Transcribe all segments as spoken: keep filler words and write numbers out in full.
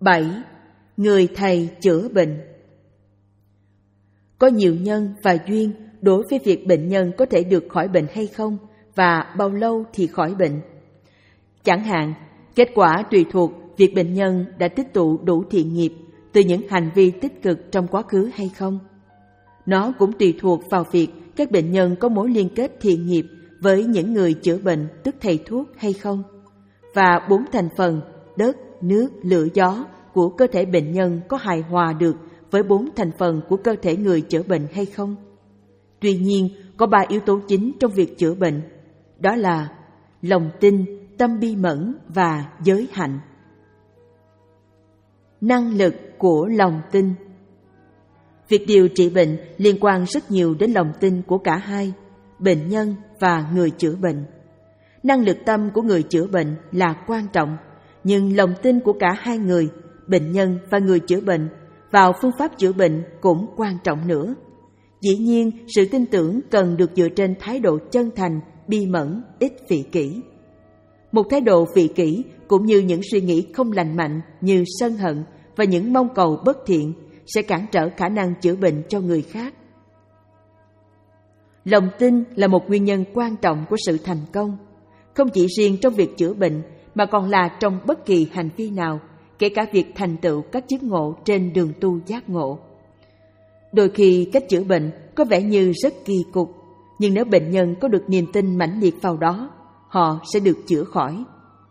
bảy. Người thầy chữa bệnh. Có nhiều nhân và duyên đối với việc bệnh nhân có thể được khỏi bệnh hay không và bao lâu thì khỏi bệnh. Chẳng hạn, kết quả tùy thuộc việc bệnh nhân đã tích tụ đủ thiện nghiệp từ những hành vi tích cực trong quá khứ hay không. Nó cũng tùy thuộc vào việc các bệnh nhân có mối liên kết thiện nghiệp với những người chữa bệnh, tức thầy thuốc hay không. Và bốn thành phần đất, nước, lửa, gió của cơ thể bệnh nhân có hài hòa được với bốn thành phần của cơ thể người chữa bệnh hay không. Tuy nhiên, có ba yếu tố chính trong việc chữa bệnh, đó là lòng tin, tâm bi mẫn và giới hạnh. Năng lực của lòng tin. Việc điều trị bệnh liên quan rất nhiều đến lòng tin của cả hai, bệnh nhân và người chữa bệnh. Năng lực tâm của người chữa bệnh là quan trọng, nhưng lòng tin của cả hai người, bệnh nhân và người chữa bệnh, vào phương pháp chữa bệnh cũng quan trọng nữa. Dĩ nhiên, sự tin tưởng cần được dựa trên thái độ chân thành, bi mẫn, ít vị kỷ. Một thái độ vị kỷ cũng như những suy nghĩ không lành mạnh như sân hận và những mong cầu bất thiện sẽ cản trở khả năng chữa bệnh cho người khác. Lòng tin là một nguyên nhân quan trọng của sự thành công, không chỉ riêng trong việc chữa bệnh mà còn là trong bất kỳ hành vi nào, kể cả việc thành tựu các chứng ngộ trên đường tu giác ngộ. Đôi khi cách chữa bệnh có vẻ như rất kỳ cục, nhưng nếu bệnh nhân có được niềm tin mãnh liệt vào đó, họ sẽ được chữa khỏi.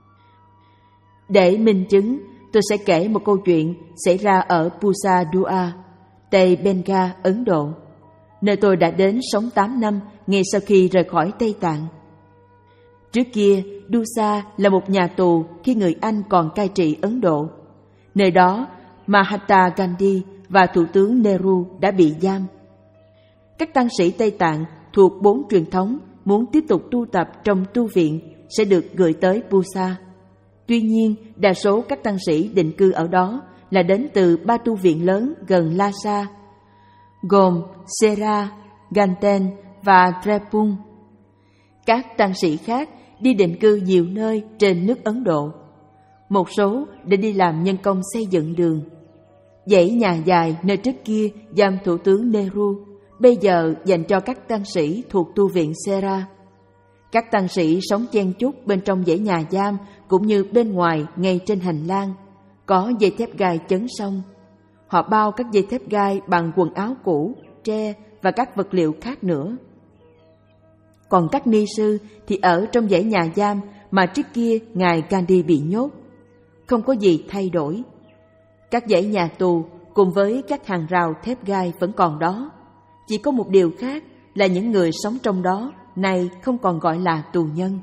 Để minh chứng, tôi sẽ kể một câu chuyện xảy ra ở Pusa, Tây Bengal, Ấn Độ, nơi tôi đã đến sống tám năm ngay sau khi rời khỏi Tây Tạng. Trước kia, Dusa là một nhà tù khi người Anh còn cai trị Ấn Độ. Nơi đó, Mahatma Gandhi và Thủ tướng Nehru đã bị giam. Các tăng sĩ Tây Tạng thuộc bốn truyền thống muốn tiếp tục tu tập trong tu viện sẽ được gửi tới Pusa. Tuy nhiên, đa số các tăng sĩ định cư ở đó là đến từ ba tu viện lớn gần Lhasa, gồm Sera, Ganten và Drepung. Các tăng sĩ khác đi định cư nhiều nơi trên nước Ấn Độ. Một số để đi làm nhân công xây dựng đường. Dãy nhà dài nơi trước kia giam Thủ tướng Nehru, bây giờ dành cho các tăng sĩ thuộc tu viện Sera. Các tăng sĩ sống chen chúc bên trong dãy nhà giam cũng như bên ngoài ngay trên hành lang, có dây thép gai chấn song. Họ bao các dây thép gai bằng quần áo cũ, tre và các vật liệu khác nữa. Còn các ni sư thì ở trong dãy nhà giam mà trước kia ngài Gandhi bị nhốt. Không có gì thay đổi. Các dãy nhà tù cùng với các hàng rào thép gai vẫn còn đó. Chỉ có một điều khác là những người sống trong đó nay không còn gọi là tù nhân.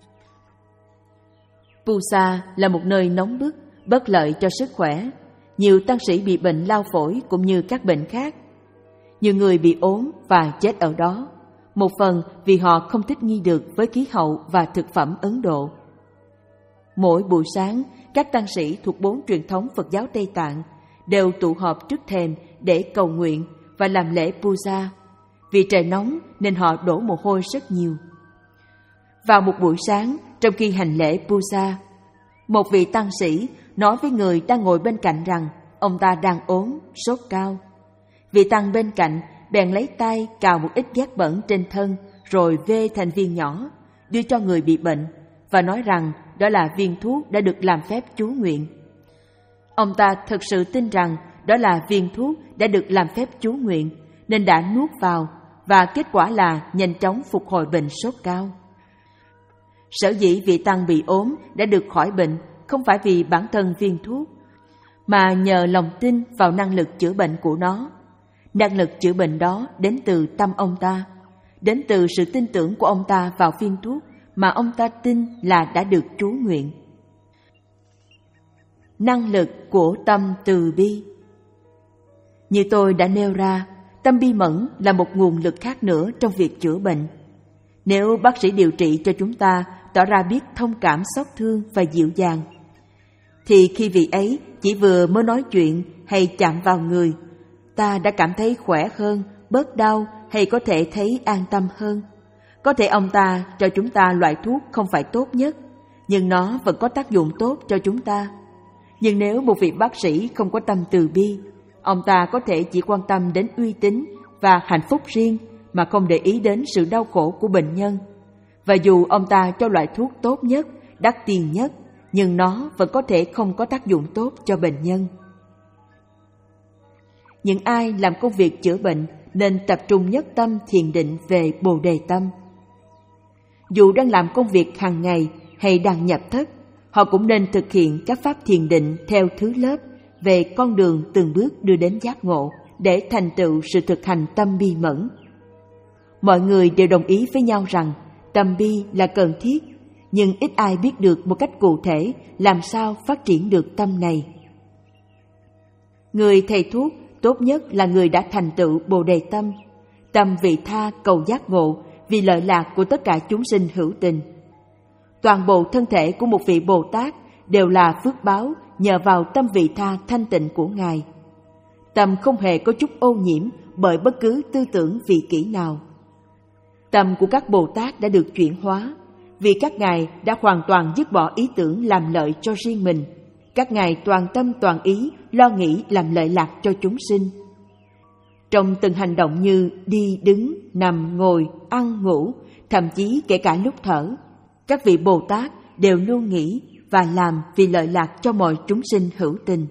Pusa là một nơi nóng bức, bất lợi cho sức khỏe. Nhiều tăng sĩ bị bệnh lao phổi cũng như các bệnh khác. Nhiều người bị ốm và chết ở đó. Một phần vì họ không thích nghi được với khí hậu và thực phẩm Ấn Độ. Mỗi buổi sáng, các tăng sĩ thuộc bốn truyền thống Phật giáo Tây Tạng đều tụ họp trước thềm để cầu nguyện và làm lễ puja. Vì trời nóng nên họ đổ mồ hôi rất nhiều. Vào một buổi sáng, trong khi hành lễ puja, một vị tăng sĩ nói với người đang ngồi bên cạnh rằng ông ta đang ốm, sốt cao. Vị tăng bên cạnh bèn lấy tay cào một ít cát bẩn trên thân rồi vê thành viên nhỏ, đưa cho người bị bệnh và nói rằng đó là viên thuốc đã được làm phép chú nguyện. Ông ta thực sự tin rằng đó là viên thuốc đã được làm phép chú nguyện nên đã nuốt vào và kết quả là nhanh chóng phục hồi bệnh sốt cao. Sở dĩ vị tăng bị ốm đã được khỏi bệnh không phải vì bản thân viên thuốc, mà nhờ lòng tin vào năng lực chữa bệnh của nó. Năng lực chữa bệnh đó đến từ tâm ông ta, đến từ sự tin tưởng của ông ta vào viên thuốc mà ông ta tin là đã được chú nguyện. Năng lực của tâm từ bi. Như tôi đã nêu ra, tâm bi mẫn là một nguồn lực khác nữa trong việc chữa bệnh. Nếu bác sĩ điều trị cho chúng ta tỏ ra biết thông cảm xót thương và dịu dàng, thì khi vị ấy chỉ vừa mới nói chuyện hay chạm vào người, ta đã cảm thấy khỏe hơn, bớt đau hay có thể thấy an tâm hơn. Có thể ông ta cho chúng ta loại thuốc không phải tốt nhất, nhưng nó vẫn có tác dụng tốt cho chúng ta. Nhưng nếu một vị bác sĩ không có tâm từ bi, ông ta có thể chỉ quan tâm đến uy tín và hạnh phúc riêng mà không để ý đến sự đau khổ của bệnh nhân. Và dù ông ta cho loại thuốc tốt nhất, đắt tiền nhất, nhưng nó vẫn có thể không có tác dụng tốt cho bệnh nhân. Những ai làm công việc chữa bệnh nên tập trung nhất tâm thiền định về Bồ Đề tâm. Dù đang làm công việc hàng ngày hay đang nhập thất, họ cũng nên thực hiện các pháp thiền định theo thứ lớp về con đường từng bước đưa đến giác ngộ để thành tựu sự thực hành tâm bi mẫn. Mọi người đều đồng ý với nhau rằng tâm bi là cần thiết, nhưng ít ai biết được một cách cụ thể làm sao phát triển được tâm này. Người thầy thuốc tốt nhất là người đã thành tựu Bồ Đề tâm, tâm vị tha cầu giác ngộ vì lợi lạc của tất cả chúng sinh hữu tình. Toàn bộ thân thể của một vị Bồ Tát đều là phước báo nhờ vào tâm vị tha thanh tịnh của Ngài. Tâm không hề có chút ô nhiễm bởi bất cứ tư tưởng vị kỷ nào. Tâm của các Bồ Tát đã được chuyển hóa, vì các ngài đã hoàn toàn dứt bỏ ý tưởng làm lợi cho riêng mình. Các ngài toàn tâm toàn ý lo nghĩ làm lợi lạc cho chúng sinh. Trong từng hành động như đi, đứng, nằm, ngồi, ăn, ngủ, thậm chí kể cả lúc thở, các vị Bồ Tát đều luôn nghĩ và làm vì lợi lạc cho mọi chúng sinh hữu tình.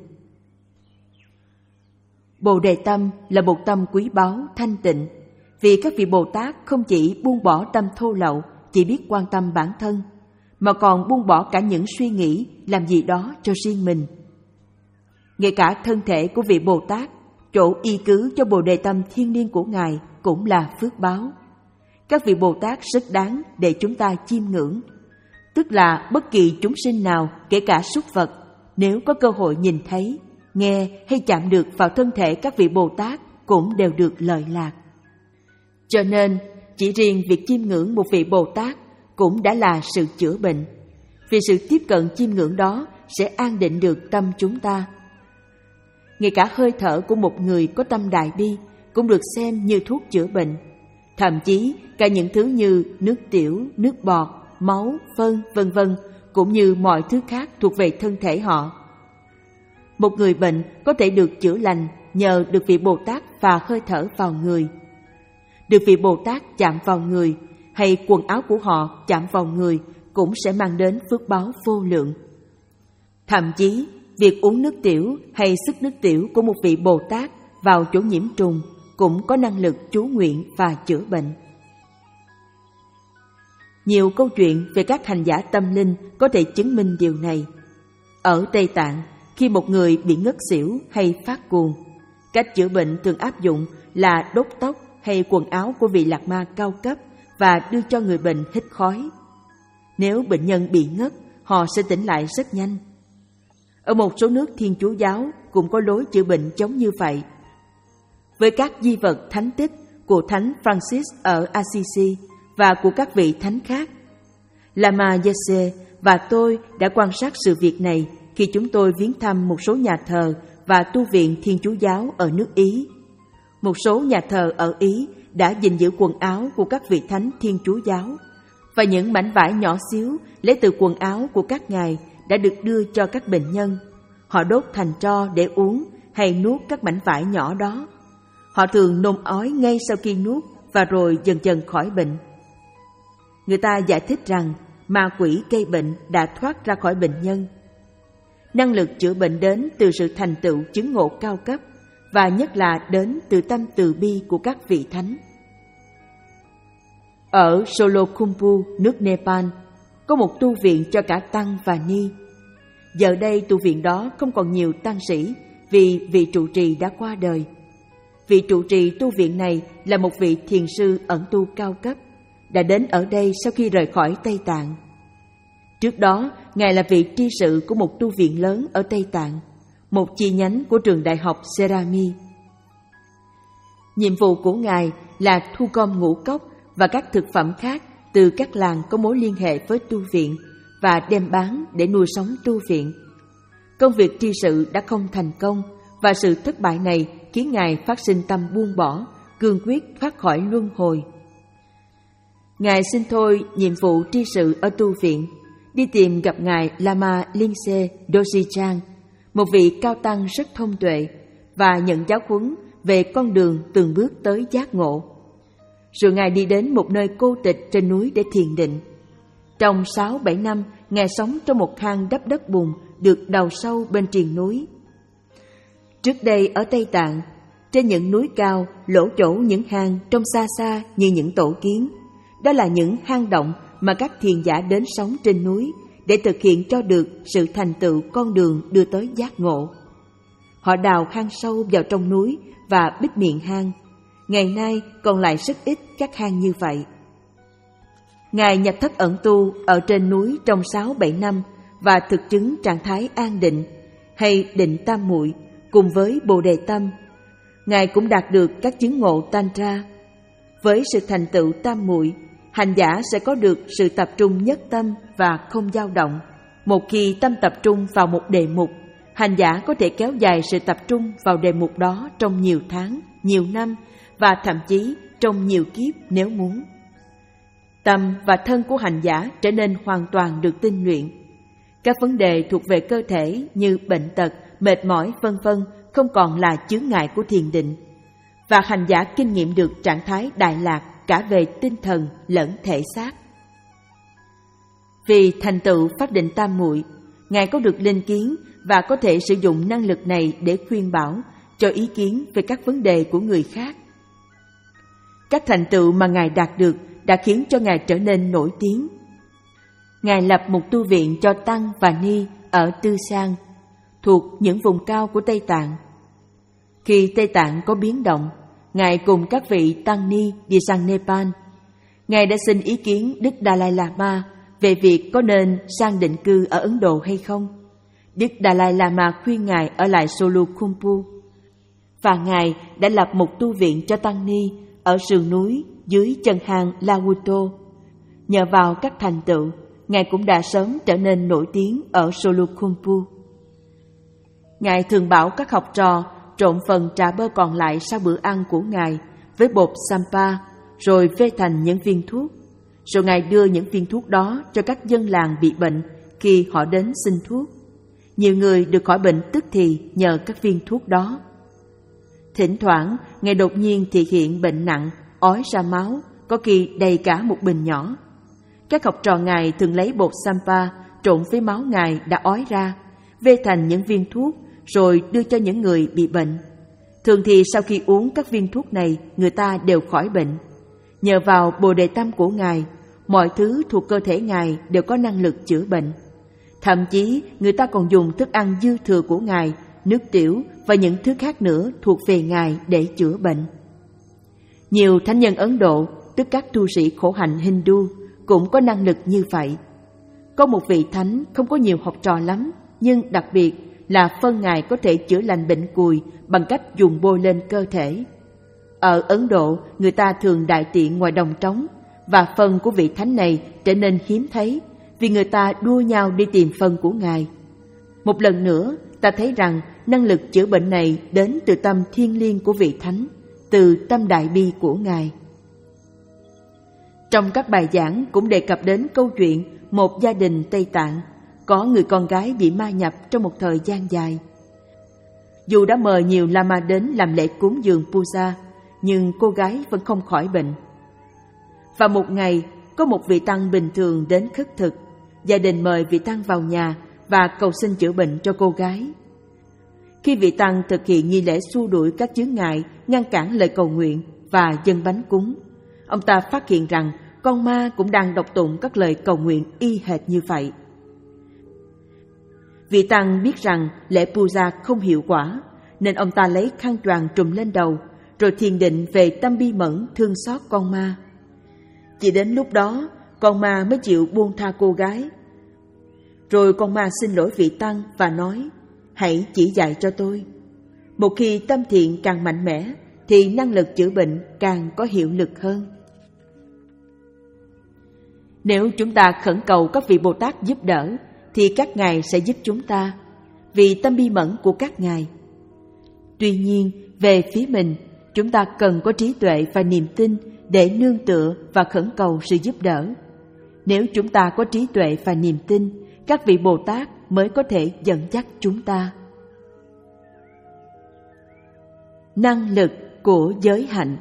Bồ Đề tâm là một tâm quý báu thanh tịnh, vì các vị Bồ Tát không chỉ buông bỏ tâm thô lậu, chỉ biết quan tâm bản thân, mà còn buông bỏ cả những suy nghĩ làm gì đó cho riêng mình. Ngay cả thân thể của vị Bồ Tát, chỗ y cứ cho Bồ Đề tâm thiên liêng của Ngài cũng là phước báo. Các vị Bồ Tát rất đáng để chúng ta chiêm ngưỡng, tức là bất kỳ chúng sinh nào, kể cả súc vật, nếu có cơ hội nhìn thấy, nghe hay chạm được vào thân thể các vị Bồ Tát cũng đều được lợi lạc. Cho nên, chỉ riêng việc chiêm ngưỡng một vị Bồ Tát cũng đã là sự chữa bệnh, vì sự tiếp cận chiêm ngưỡng đó sẽ an định được tâm chúng ta. Ngay cả hơi thở của một người có tâm đại bi cũng được xem như thuốc chữa bệnh, thậm chí cả những thứ như nước tiểu, nước bọt, máu, phân, vân vân cũng như mọi thứ khác thuộc về thân thể họ. Một người bệnh có thể được chữa lành nhờ được vị Bồ Tát phà hơi thở vào người. Được vị Bồ Tát chạm vào người hay quần áo của họ chạm vào người cũng sẽ mang đến phước báo vô lượng. Thậm chí, việc uống nước tiểu hay sức nước tiểu của một vị Bồ Tát vào chỗ nhiễm trùng cũng có năng lực chú nguyện và chữa bệnh. Nhiều câu chuyện về các hành giả tâm linh có thể chứng minh điều này. Ở Tây Tạng, khi một người bị ngất xỉu hay phát cuồng, cách chữa bệnh thường áp dụng là đốt tóc hay quần áo của vị Lạc Ma cao cấp và đưa cho người bệnh hít khói. Nếu bệnh nhân bị ngất, họ sẽ tỉnh lại rất nhanh. Ở một số nước Thiên Chúa giáo cũng có lối chữa bệnh giống như vậy. Với các di vật thánh tích của Thánh Francis ở Assisi và của các vị thánh khác, Lama Yese và tôi đã quan sát sự việc này khi chúng tôi viếng thăm một số nhà thờ và tu viện Thiên Chúa giáo ở nước Ý. Một số nhà thờ ở Ý đã gìn giữ quần áo của các vị thánh Thiên Chúa giáo, và những mảnh vải nhỏ xíu lấy từ quần áo của các ngài đã được đưa cho các bệnh nhân. Họ đốt thành tro để uống hay nuốt các mảnh vải nhỏ đó. Họ thường nôn ói ngay sau khi nuốt và rồi dần dần khỏi bệnh. Người ta giải thích rằng ma quỷ gây bệnh đã thoát ra khỏi bệnh nhân. Năng lực chữa bệnh đến từ sự thành tựu chứng ngộ cao cấp, và nhất là đến từ tâm từ bi của các vị thánh. Ở Solokhumpu, nước Nepal, có một tu viện cho cả tăng và ni. Giờ đây tu viện đó không còn nhiều tăng sĩ vì vị trụ trì đã qua đời. Vị trụ trì tu viện này là một vị thiền sư ẩn tu cao cấp, đã đến ở đây sau khi rời khỏi Tây Tạng. Trước đó, ngài là vị tri sự của một tu viện lớn ở Tây Tạng, một chi nhánh của trường đại học Serami. Nhiệm vụ của ngài là thu gom ngũ cốc và các thực phẩm khác từ các làng có mối liên hệ với tu viện và đem bán để nuôi sống tu viện. Công việc tri sự đã không thành công, và sự thất bại này khiến ngài phát sinh tâm buông bỏ, cương quyết thoát khỏi luân hồi. Ngài xin thôi nhiệm vụ tri sự ở tu viện, đi tìm gặp ngài Lama Lingse Doshichan, một vị cao tăng rất thông tuệ và nhận giáo huấn về con đường từng bước tới giác ngộ. Rồi Ngài đi đến một nơi cô tịch trên núi để thiền định. Trong sáu bảy năm, Ngài sống trong một hang đắp đất bùn được đào sâu bên triền núi. Trước đây ở Tây Tạng, trên những núi cao, lỗ chỗ những hang trông xa xa như những tổ kiến. Đó là những hang động mà các thiền giả đến sống trên núi để thực hiện cho được sự thành tựu con đường đưa tới giác ngộ. Họ đào hang sâu vào trong núi và bít miệng hang. Ngày nay còn lại rất ít các hang như vậy. Ngài nhập thất ẩn tu ở trên núi trong sáu bảy năm và thực chứng trạng thái an định hay định tam muội cùng với Bồ Đề tâm. Ngài cũng đạt được các chứng ngộ Tantra. Với sự thành tựu tam muội, hành giả sẽ có được sự tập trung nhất tâm và không dao động. Một khi tâm tập trung vào một đề mục, hành giả có thể kéo dài sự tập trung vào đề mục đó trong nhiều tháng, nhiều năm và thậm chí trong nhiều kiếp nếu muốn. Tâm và thân của hành giả trở nên hoàn toàn được tinh luyện. Các vấn đề thuộc về cơ thể như bệnh tật, mệt mỏi vân vân không còn là chướng ngại của thiền định, và hành giả kinh nghiệm được trạng thái đại lạc cả về tinh thần lẫn thể xác. Vì thành tựu pháp định tam muội, Ngài có được linh kiến và có thể sử dụng năng lực này để khuyên bảo, cho ý kiến về các vấn đề của người khác. Các thành tựu mà Ngài đạt được đã khiến cho Ngài trở nên nổi tiếng. Ngài lập một tu viện cho Tăng và Ni ở Tư Sang, thuộc những vùng cao của Tây Tạng. Khi Tây Tạng có biến động, Ngài cùng các vị Tăng Ni đi sang Nepal. Ngài đã xin ý kiến Đức Dalai Lama về việc có nên sang định cư ở Ấn Độ hay không. Đức Dalai Lama khuyên Ngài ở lại Solukhumpu, và Ngài đã lập một tu viện cho Tăng Ni ở sườn núi dưới chân hang Lauto. Nhờ vào các thành tựu, Ngài cũng đã sớm trở nên nổi tiếng ở Solukhumpu. Ngài thường bảo các học trò trộn phần trà bơ còn lại sau bữa ăn của Ngài với bột sampa, rồi phê thành những viên thuốc. Rồi Ngài đưa những viên thuốc đó cho các dân làng bị bệnh khi họ đến xin thuốc. Nhiều người được khỏi bệnh tức thì nhờ các viên thuốc đó. Thỉnh thoảng, Ngài đột nhiên thị hiện bệnh nặng, ói ra máu, có khi đầy cả một bình nhỏ. Các học trò Ngài thường lấy bột sampa trộn với máu Ngài đã ói ra, vê thành những viên thuốc, rồi đưa cho những người bị bệnh. Thường thì sau khi uống các viên thuốc này, người ta đều khỏi bệnh. Nhờ vào Bồ Đề tâm của Ngài, mọi thứ thuộc cơ thể Ngài đều có năng lực chữa bệnh. Thậm chí, người ta còn dùng thức ăn dư thừa của Ngài, nước tiểu và những thứ khác nữa thuộc về Ngài để chữa bệnh. Nhiều thánh nhân Ấn Độ, tức các tu sĩ khổ hạnh Hindu, cũng có năng lực như vậy. Có một vị thánh không có nhiều học trò lắm, nhưng đặc biệt là phân Ngài có thể chữa lành bệnh cùi bằng cách dùng bôi lên cơ thể. Ở Ấn Độ, người ta thường đại tiện ngoài đồng trống, và phân của vị thánh này trở nên hiếm thấy vì người ta đua nhau đi tìm phân của Ngài. Một lần nữa, ta thấy rằng năng lực chữa bệnh này đến từ tâm thiêng liêng của vị thánh, từ tâm đại bi của Ngài. Trong các bài giảng cũng đề cập đến câu chuyện một gia đình Tây Tạng có người con gái bị ma nhập trong một thời gian dài. Dù đã mời nhiều lama đến làm lễ cúng dường puja, nhưng cô gái vẫn không khỏi bệnh. Và một ngày, có một vị tăng bình thường đến khất thực. Gia đình mời vị tăng vào nhà và cầu xin chữa bệnh cho cô gái. Khi vị tăng thực hiện nghi lễ xua đuổi các chướng ngại, ngăn cản lời cầu nguyện và dâng bánh cúng, ông ta phát hiện rằng con ma cũng đang đọc tụng các lời cầu nguyện y hệt như vậy. Vị tăng biết rằng lễ puja không hiệu quả, nên ông ta lấy khăn choàng trùm lên đầu, rồi thiền định về tâm bi mẫn thương xót con ma. Chỉ đến lúc đó, con ma mới chịu buông tha cô gái. Rồi con ma xin lỗi vị tăng và nói: hãy chỉ dạy cho tôi. Một khi tâm thiện càng mạnh mẽ, thì năng lực chữa bệnh càng có hiệu lực hơn. Nếu chúng ta khẩn cầu các vị Bồ Tát giúp đỡ, thì các ngài sẽ giúp chúng ta, vì tâm bi mẫn của các ngài. Tuy nhiên, về phía mình, chúng ta cần có trí tuệ và niềm tin để nương tựa và khẩn cầu sự giúp đỡ. Nếu chúng ta có trí tuệ và niềm tin, các vị Bồ Tát mới có thể dẫn dắt chúng ta. Năng lực của giới hạnh.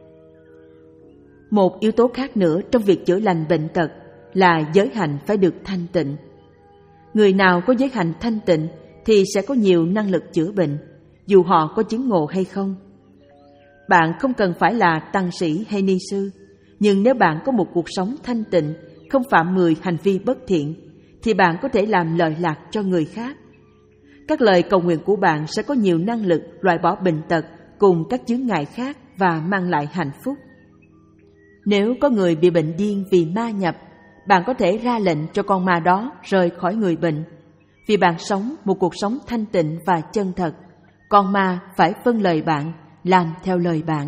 Một yếu tố khác nữa trong việc chữa lành bệnh tật là giới hạnh phải được thanh tịnh. Người nào có giới hạnh thanh tịnh thì sẽ có nhiều năng lực chữa bệnh, dù họ có chứng ngộ hay không. Bạn không cần phải là tăng sĩ hay ni sư, nhưng nếu bạn có một cuộc sống thanh tịnh, không phạm mười hành vi bất thiện, thì bạn có thể làm lợi lạc cho người khác. Các lời cầu nguyện của bạn sẽ có nhiều năng lực loại bỏ bệnh tật cùng các chướng ngại khác và mang lại hạnh phúc. Nếu có người bị bệnh điên vì ma nhập, bạn có thể ra lệnh cho con ma đó rời khỏi người bệnh. Vì bạn sống một cuộc sống thanh tịnh và chân thật, con ma phải vâng lời bạn, làm theo lời bạn.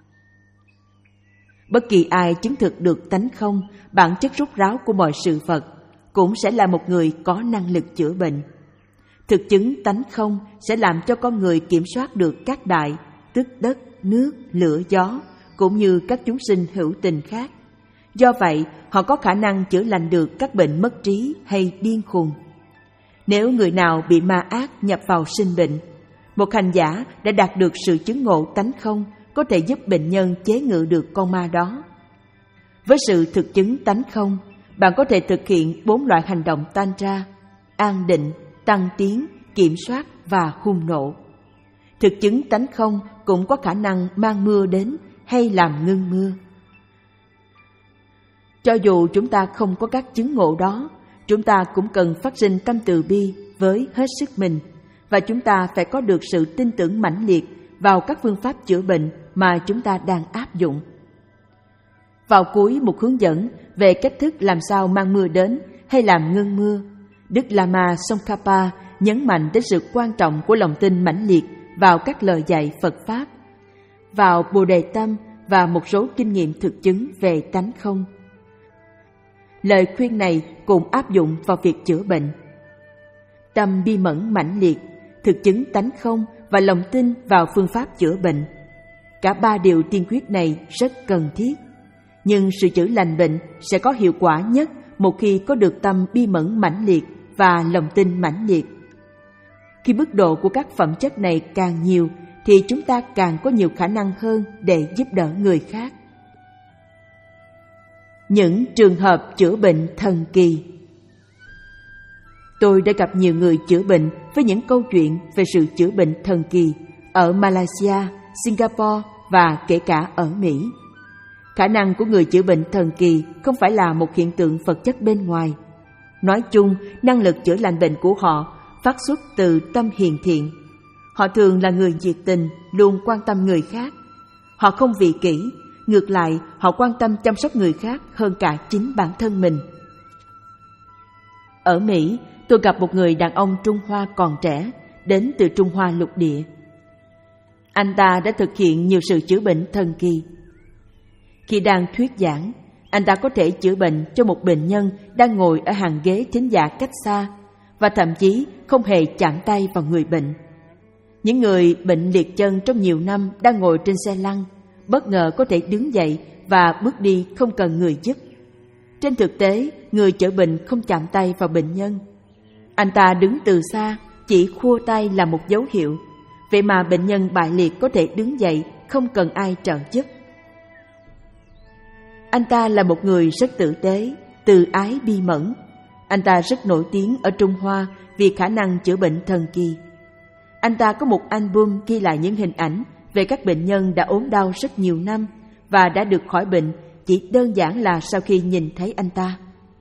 Bất kỳ ai chứng thực được tánh không, bản chất rốt ráo của mọi sự vật, cũng sẽ là một người có năng lực chữa bệnh. Thực chứng tánh không sẽ làm cho con người kiểm soát được các đại, tức đất, nước, lửa, gió, cũng như các chúng sinh hữu tình khác. Do vậy, họ có khả năng chữa lành được các bệnh mất trí hay điên khùng. Nếu người nào bị ma ác nhập vào sinh bệnh, một hành giả đã đạt được sự chứng ngộ tánh không có thể giúp bệnh nhân chế ngự được con ma đó. Với sự thực chứng tánh không, bạn có thể thực hiện bốn loại hành động tantra: an định, tăng tiến, kiểm soát và hung nộ. Thực chứng tánh không cũng có khả năng mang mưa đến hay làm ngưng mưa. Cho dù chúng ta không có các chứng ngộ đó, chúng ta cũng cần phát sinh tâm từ bi với hết sức mình, và chúng ta phải có được sự tin tưởng mãnh liệt vào các phương pháp chữa bệnh mà chúng ta đang áp dụng. Vào cuối một hướng dẫn về cách thức làm sao mang mưa đến hay làm ngưng mưa, Đức Lama Tsongkhapa nhấn mạnh đến sự quan trọng của lòng tin mãnh liệt vào các lời dạy Phật Pháp, vào Bồ Đề Tâm và một số kinh nghiệm thực chứng về tánh không. Lời khuyên này cũng áp dụng vào việc chữa bệnh. Tâm bi mẫn mãnh liệt, thực chứng tánh không và lòng tin vào phương pháp chữa bệnh. Cả ba điều tiên quyết này rất cần thiết. Nhưng sự chữa lành bệnh sẽ có hiệu quả nhất một khi có được tâm bi mẫn mãnh liệt và lòng tin mãnh liệt. Khi mức độ của các phẩm chất này càng nhiều thì chúng ta càng có nhiều khả năng hơn để giúp đỡ người khác. Những trường hợp chữa bệnh thần kỳ. Tôi đã gặp nhiều người chữa bệnh với những câu chuyện về sự chữa bệnh thần kỳ ở Malaysia, Singapore và kể cả ở Mỹ. Khả năng của người chữa bệnh thần kỳ không phải là một hiện tượng vật chất bên ngoài. Nói chung, năng lực chữa lành bệnh của họ phát xuất từ tâm hiền thiện. Họ thường là người nhiệt tình, luôn quan tâm người khác. Họ không vị kỷ, ngược lại họ quan tâm chăm sóc người khác hơn cả chính bản thân mình. Ở Mỹ, tôi gặp một người đàn ông Trung Hoa còn trẻ, đến từ Trung Hoa lục địa. Anh ta đã thực hiện nhiều sự chữa bệnh thần kỳ. Khi đang thuyết giảng, anh ta có thể chữa bệnh cho một bệnh nhân đang ngồi ở hàng ghế thính giả cách xa, và thậm chí không hề chạm tay vào người bệnh. Những người bệnh liệt chân trong nhiều năm đang ngồi trên xe lăn, bất ngờ có thể đứng dậy và bước đi không cần người giúp. Trên thực tế, người chữa bệnh không chạm tay vào bệnh nhân. Anh ta đứng từ xa, chỉ khua tay là một dấu hiệu. Vậy mà bệnh nhân bại liệt có thể đứng dậy, không cần ai trợ giúp. Anh ta là một người rất tử tế, từ ái bi mẫn. Anh ta rất nổi tiếng ở Trung Hoa vì khả năng chữa bệnh thần kỳ. Anh ta có một album ghi lại những hình ảnh về các bệnh nhân đã ốm đau rất nhiều năm và đã được khỏi bệnh chỉ đơn giản là sau khi nhìn thấy anh ta.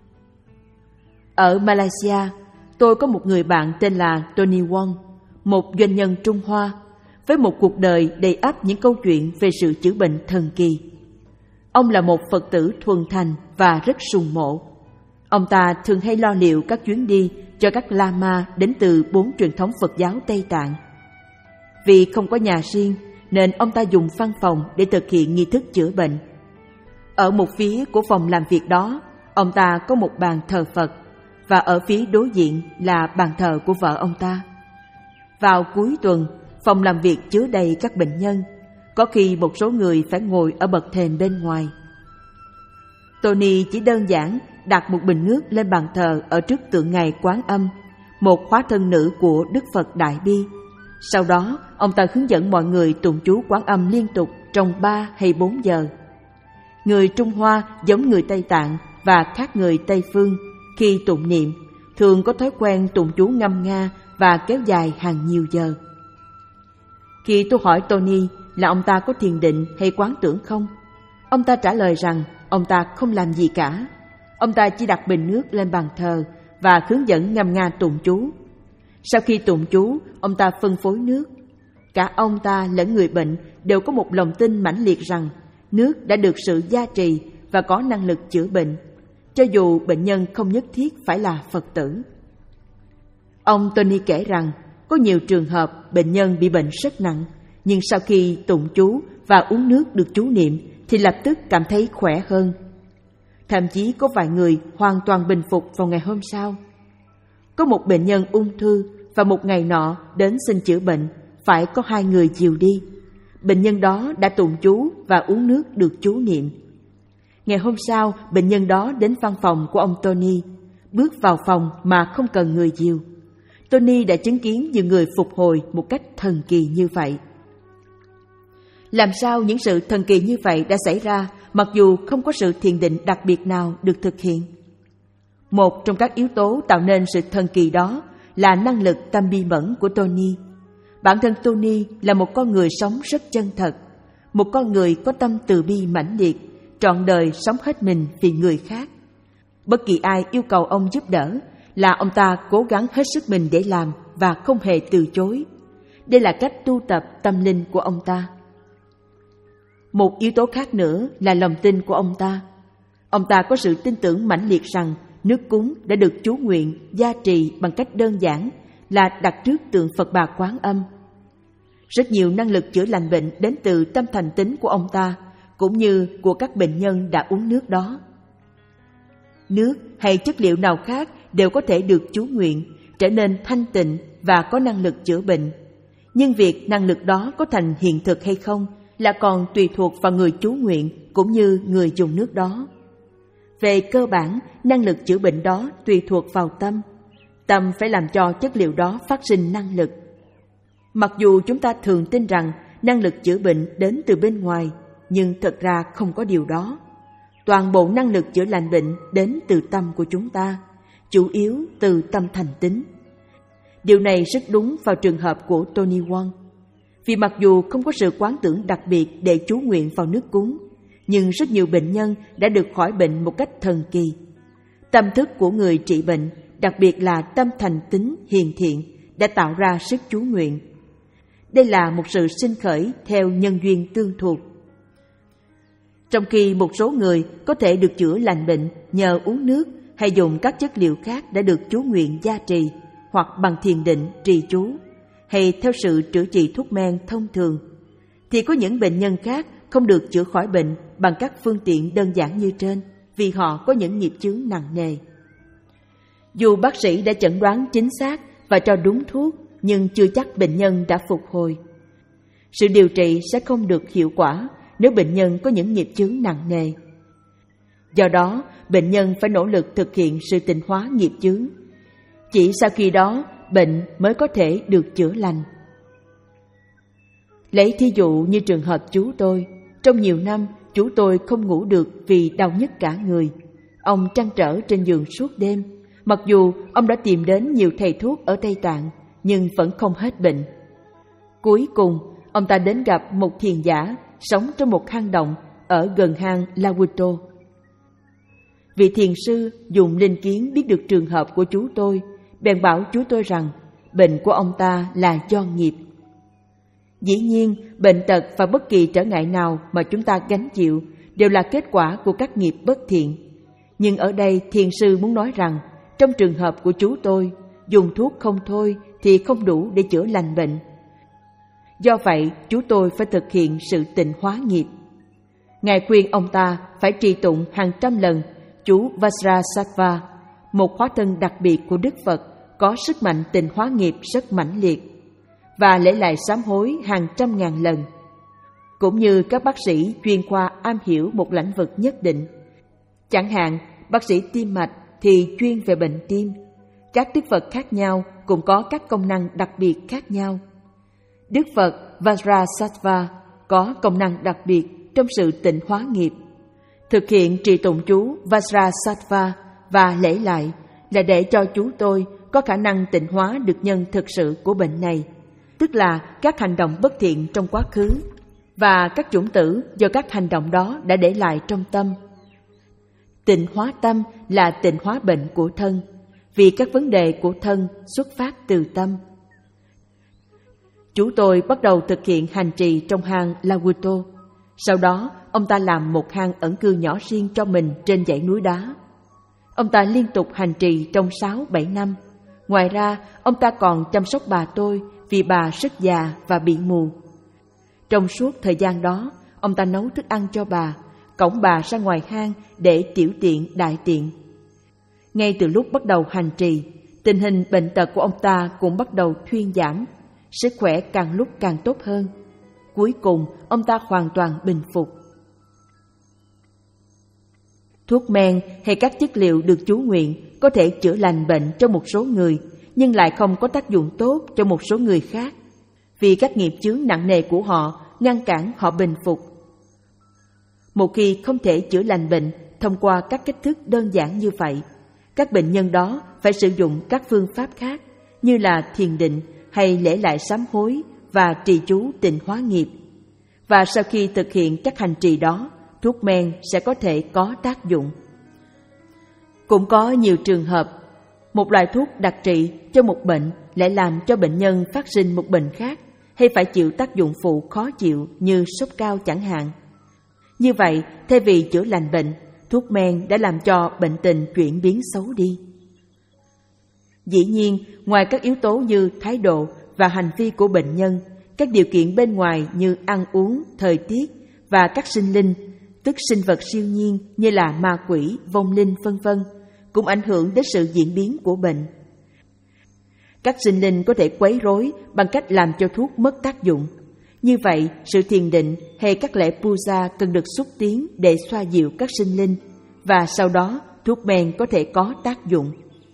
Ở Malaysia, tôi có một người bạn tên là Tony Wong, một doanh nhân Trung Hoa, với một cuộc đời đầy ắp những câu chuyện về sự chữa bệnh thần kỳ. Ông là một Phật tử thuần thành và rất sùng mộ. Ông ta thường hay lo liệu các chuyến đi cho các Lama đến từ bốn truyền thống Phật giáo Tây Tạng. Vì không có nhà riêng, nên ông ta dùng văn phòng để thực hiện nghi thức chữa bệnh. Ở một phía của phòng làm việc đó, ông ta có một bàn thờ Phật, và ở phía đối diện là bàn thờ của vợ ông ta. Vào cuối tuần, phòng làm việc chứa đầy các bệnh nhân, có khi một số người phải ngồi ở bậc thềm bên ngoài. Tony chỉ đơn giản đặt một bình nước lên bàn thờ ở trước tượng ngài Quán Âm, một hóa thân nữ của Đức Phật Đại Bi. Sau đó, ông ta hướng dẫn mọi người tụng chú Quán Âm liên tục trong ba hay bốn giờ. Người Trung Hoa giống người Tây Tạng và khác người Tây Phương, khi tụng niệm thường có thói quen tụng chú ngâm nga và kéo dài hàng nhiều giờ. Khi tôi hỏi Tony là ông ta có thiền định hay quán tưởng không, ông ta trả lời rằng ông ta không làm gì cả. Ông ta chỉ đặt bình nước lên bàn thờ và hướng dẫn ngâm nga tụng chú. Sau khi tụng chú, ông ta phân phối nước. Cả ông ta lẫn người bệnh đều có một lòng tin mãnh liệt rằng nước đã được sự gia trì và có năng lực chữa bệnh, cho dù bệnh nhân không nhất thiết phải là Phật tử. Ông Tony kể rằng có nhiều trường hợp bệnh nhân bị bệnh rất nặng, nhưng sau khi tụng chú và uống nước được chú niệm thì lập tức cảm thấy khỏe hơn. Thậm chí có vài người hoàn toàn bình phục vào ngày hôm sau. Có một bệnh nhân ung thư và một ngày nọ đến xin chữa bệnh, phải có hai người dìu đi. Bệnh nhân đó đã tụng chú và uống nước được chú niệm. Ngày hôm sau, bệnh nhân đó đến văn phòng của ông Tony, bước vào phòng mà không cần người dìu. Tony đã chứng kiến nhiều người phục hồi một cách thần kỳ như vậy. Làm sao những sự thần kỳ như vậy đã xảy ra mặc dù không có sự thiền định đặc biệt nào được thực hiện? Một trong các yếu tố tạo nên sự thần kỳ đó là năng lực tâm bi mẫn của Tony. Bản thân Tony là một con người sống rất chân thật, một con người có tâm từ bi mãnh liệt, trọn đời sống hết mình vì người khác. Bất kỳ ai yêu cầu ông giúp đỡ là ông ta cố gắng hết sức mình để làm và không hề từ chối. Đây là cách tu tập tâm linh của ông ta. Một yếu tố khác nữa là lòng tin của ông ta. Ông ta có sự tin tưởng mãnh liệt rằng nước cúng đã được chú nguyện, gia trì bằng cách đơn giản là đặt trước tượng Phật Bà Quán Âm. Rất nhiều năng lực chữa lành bệnh đến từ tâm thành tín của ông ta, cũng như của các bệnh nhân đã uống nước đó. Nước hay chất liệu nào khác đều có thể được chú nguyện, trở nên thanh tịnh và có năng lực chữa bệnh. Nhưng việc năng lực đó có thành hiện thực hay không là còn tùy thuộc vào người chú nguyện cũng như người dùng nước đó. Về cơ bản, năng lực chữa bệnh đó tùy thuộc vào tâm. Tâm phải làm cho chất liệu đó phát sinh năng lực. Mặc dù chúng ta thường tin rằng năng lực chữa bệnh đến từ bên ngoài, nhưng thật ra không có điều đó. Toàn bộ năng lực chữa lành bệnh đến từ tâm của chúng ta, chủ yếu từ tâm thành tín. Điều này rất đúng vào trường hợp của Tony Wong. Vì mặc dù không có sự quán tưởng đặc biệt để chú nguyện vào nước cúng, nhưng rất nhiều bệnh nhân đã được khỏi bệnh một cách thần kỳ. Tâm thức của người trị bệnh, đặc biệt là tâm thành tín hiền thiện, đã tạo ra sức chú nguyện. Đây là một sự sinh khởi theo nhân duyên tương thuộc. Trong khi một số người có thể được chữa lành bệnh nhờ uống nước hay dùng các chất liệu khác đã được chú nguyện gia trì, hoặc bằng thiền định trì chú, hay theo sự chữa trị thuốc men thông thường, thì có những bệnh nhân khác không được chữa khỏi bệnh bằng các phương tiện đơn giản như trên, vì họ có những nghiệp chướng nặng nề. Dù bác sĩ đã chẩn đoán chính xác và cho đúng thuốc, nhưng chưa chắc bệnh nhân đã phục hồi. Sự điều trị sẽ không được hiệu quả nếu bệnh nhân có những nghiệp chướng nặng nề. Do đó, bệnh nhân phải nỗ lực thực hiện sự tịnh hóa nghiệp chướng. Chỉ sau khi đó, bệnh mới có thể được chữa lành. Lấy thí dụ như trường hợp chú tôi, trong nhiều năm chú tôi không ngủ được vì đau nhức cả người. Ông trăn trở trên giường suốt đêm, mặc dù ông đã tìm đến nhiều thầy thuốc ở Tây Tạng, nhưng vẫn không hết bệnh. Cuối cùng, ông ta đến gặp một thiền giả sống trong một hang động ở gần hang Lawuto. Vị thiền sư dùng linh kiến biết được trường hợp của chú tôi, bèn bảo chú tôi rằng bệnh của ông ta là do nghiệp. Dĩ nhiên, bệnh tật và bất kỳ trở ngại nào mà chúng ta gánh chịu đều là kết quả của các nghiệp bất thiện. Nhưng ở đây thiền sư muốn nói rằng, trong trường hợp của chú tôi, dùng thuốc không thôi thì không đủ để chữa lành bệnh. Do vậy, chú tôi phải thực hiện sự tịnh hóa nghiệp. Ngài khuyên ông ta phải trì tụng hàng trăm lần chú Vajrasattva, một hóa thân đặc biệt của Đức Phật, có sức mạnh tịnh hóa nghiệp rất mãnh liệt, và lễ lại sám hối hàng trăm ngàn lần. Cũng như các bác sĩ chuyên khoa am hiểu một lĩnh vực nhất định. Chẳng hạn, bác sĩ tim mạch thì chuyên về bệnh tim. Các Đức Phật khác nhau cũng có các công năng đặc biệt khác nhau. Đức Phật Vajrasattva có công năng đặc biệt trong sự tịnh hóa nghiệp. Thực hiện trì tụng chú Vajrasattva và lễ lại là để cho chú tôi có khả năng tịnh hóa được nhân thực sự của bệnh này, tức là các hành động bất thiện trong quá khứ và các chủng tử do các hành động đó đã để lại trong tâm. Tịnh hóa tâm là tịnh hóa bệnh của thân, vì các vấn đề của thân xuất phát từ tâm. Chú tôi bắt đầu thực hiện hành trì trong hang Laguto. Sau đó, ông ta làm một hang ẩn cư nhỏ riêng cho mình trên dãy núi đá. Ông ta liên tục hành trì trong sáu bảy năm. Ngoài ra, ông ta còn chăm sóc bà tôi vì bà rất già và bị mù. Trong suốt thời gian đó, ông ta nấu thức ăn cho bà, cõng bà ra ngoài hang để tiểu tiện đại tiện. Ngay từ lúc bắt đầu hành trì, tình hình bệnh tật của ông ta cũng bắt đầu thuyên giảm, sức khỏe càng lúc càng tốt hơn. Cuối cùng, ông ta hoàn toàn bình phục. Thuốc men hay các chất liệu được chú nguyện có thể chữa lành bệnh cho một số người, nhưng lại không có tác dụng tốt cho một số người khác, vì các nghiệp chướng nặng nề của họ ngăn cản họ bình phục. Một khi không thể chữa lành bệnh thông qua các cách thức đơn giản như vậy, các bệnh nhân đó phải sử dụng các phương pháp khác như là thiền định hay lễ lại sám hối và trì chú tịnh hóa nghiệp. Và sau khi thực hiện các hành trì đó, thuốc men sẽ có thể có tác dụng. Cũng có nhiều trường hợp, một loại thuốc đặc trị cho một bệnh lại làm cho bệnh nhân phát sinh một bệnh khác hay phải chịu tác dụng phụ khó chịu như sốt cao chẳng hạn. Như vậy, thay vì chữa lành bệnh, thuốc men đã làm cho bệnh tình chuyển biến xấu đi. Dĩ nhiên, ngoài các yếu tố như thái độ và hành vi của bệnh nhân, các điều kiện bên ngoài như ăn uống, thời tiết và các sinh linh, tức sinh vật siêu nhiên như là ma quỷ, vong linh vân vân, cũng ảnh hưởng đến sự diễn biến của bệnh. Các sinh linh có thể quấy rối bằng cách làm cho thuốc mất tác dụng. Như vậy, sự thiền định hay các lễ puja cần được xúc tiến để xoa dịu các sinh linh, và sau đó thuốc men có thể có tác dụng.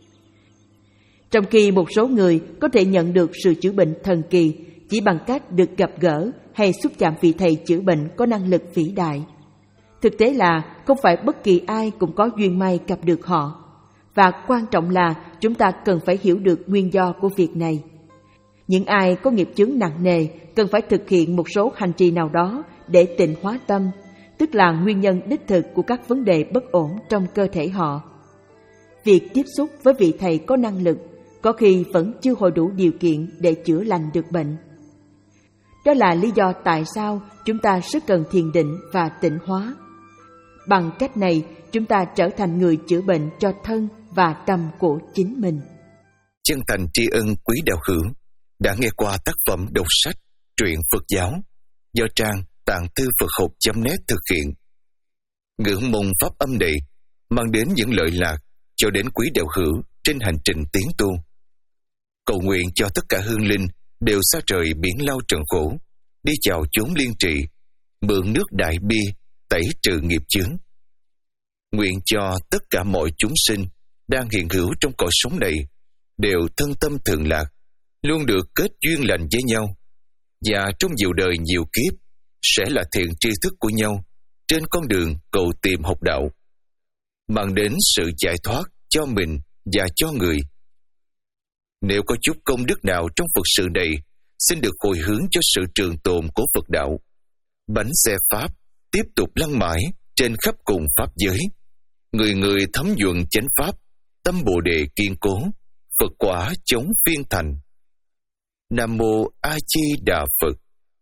Trong khi một số người có thể nhận được sự chữa bệnh thần kỳ chỉ bằng cách được gặp gỡ hay xúc chạm vị thầy chữa bệnh có năng lực vĩ đại. Thực tế là không phải bất kỳ ai cũng có duyên may gặp được họ. Và quan trọng là chúng ta cần phải hiểu được nguyên do của việc này. Những ai có nghiệp chướng nặng nề cần phải thực hiện một số hành trì nào đó để tịnh hóa tâm, tức là nguyên nhân đích thực của các vấn đề bất ổn trong cơ thể họ. Việc tiếp xúc với vị thầy có năng lực có khi vẫn chưa hội đủ điều kiện để chữa lành được bệnh. Đó là lý do tại sao chúng ta rất cần thiền định và tịnh hóa. Bằng cách này, chúng ta trở thành người chữa bệnh cho thân và tâm của chính mình. Chân thành tri ân quý đạo hữu đã nghe qua tác phẩm đọc sách Truyện Phật giáo do trang tạng thư Phật học chấm net thực hiện. Ngưỡng mong pháp âm này mang đến những lợi lạc cho đến quý đạo hữu trên hành trình tiến tu. Cầu nguyện cho tất cả hương linh đều xa trời biển lao trần khổ, đi chào chốn liên trị, mượn nước đại bi tẩy trừ nghiệp chướng. Nguyện cho tất cả mọi chúng sinh đang hiện hữu trong cõi sống này đều thân tâm thường lạc, luôn được kết duyên lành với nhau, và trong nhiều đời nhiều kiếp sẽ là thiện tri thức của nhau trên con đường cầu tìm học đạo, mang đến sự giải thoát cho mình và cho người. Nếu có chút công đức nào trong Phật sự này, xin được hồi hướng cho sự trường tồn của Phật đạo. Bánh xe Pháp tiếp tục lăn mãi trên khắp cùng Pháp giới. Người người thấm nhuận chánh Pháp, tâm Bồ Đề kiên cố, Phật quả chống phiên thành. Nam Mô A Di Đà Phật.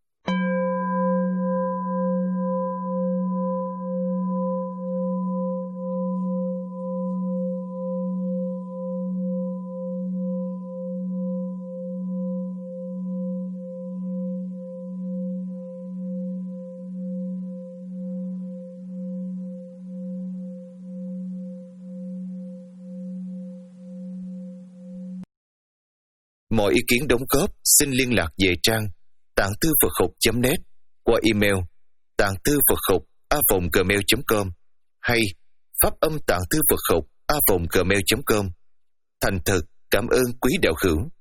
Mọi ý kiến đóng góp xin liên lạc về trang tạng thư Phật học chấm net qua email tạng thư Phật học a vòng gmail chấm com hay pháp âm tạng thư Phật học a vòng gmail chấm com. Thành thật cảm ơn quý đạo hữu.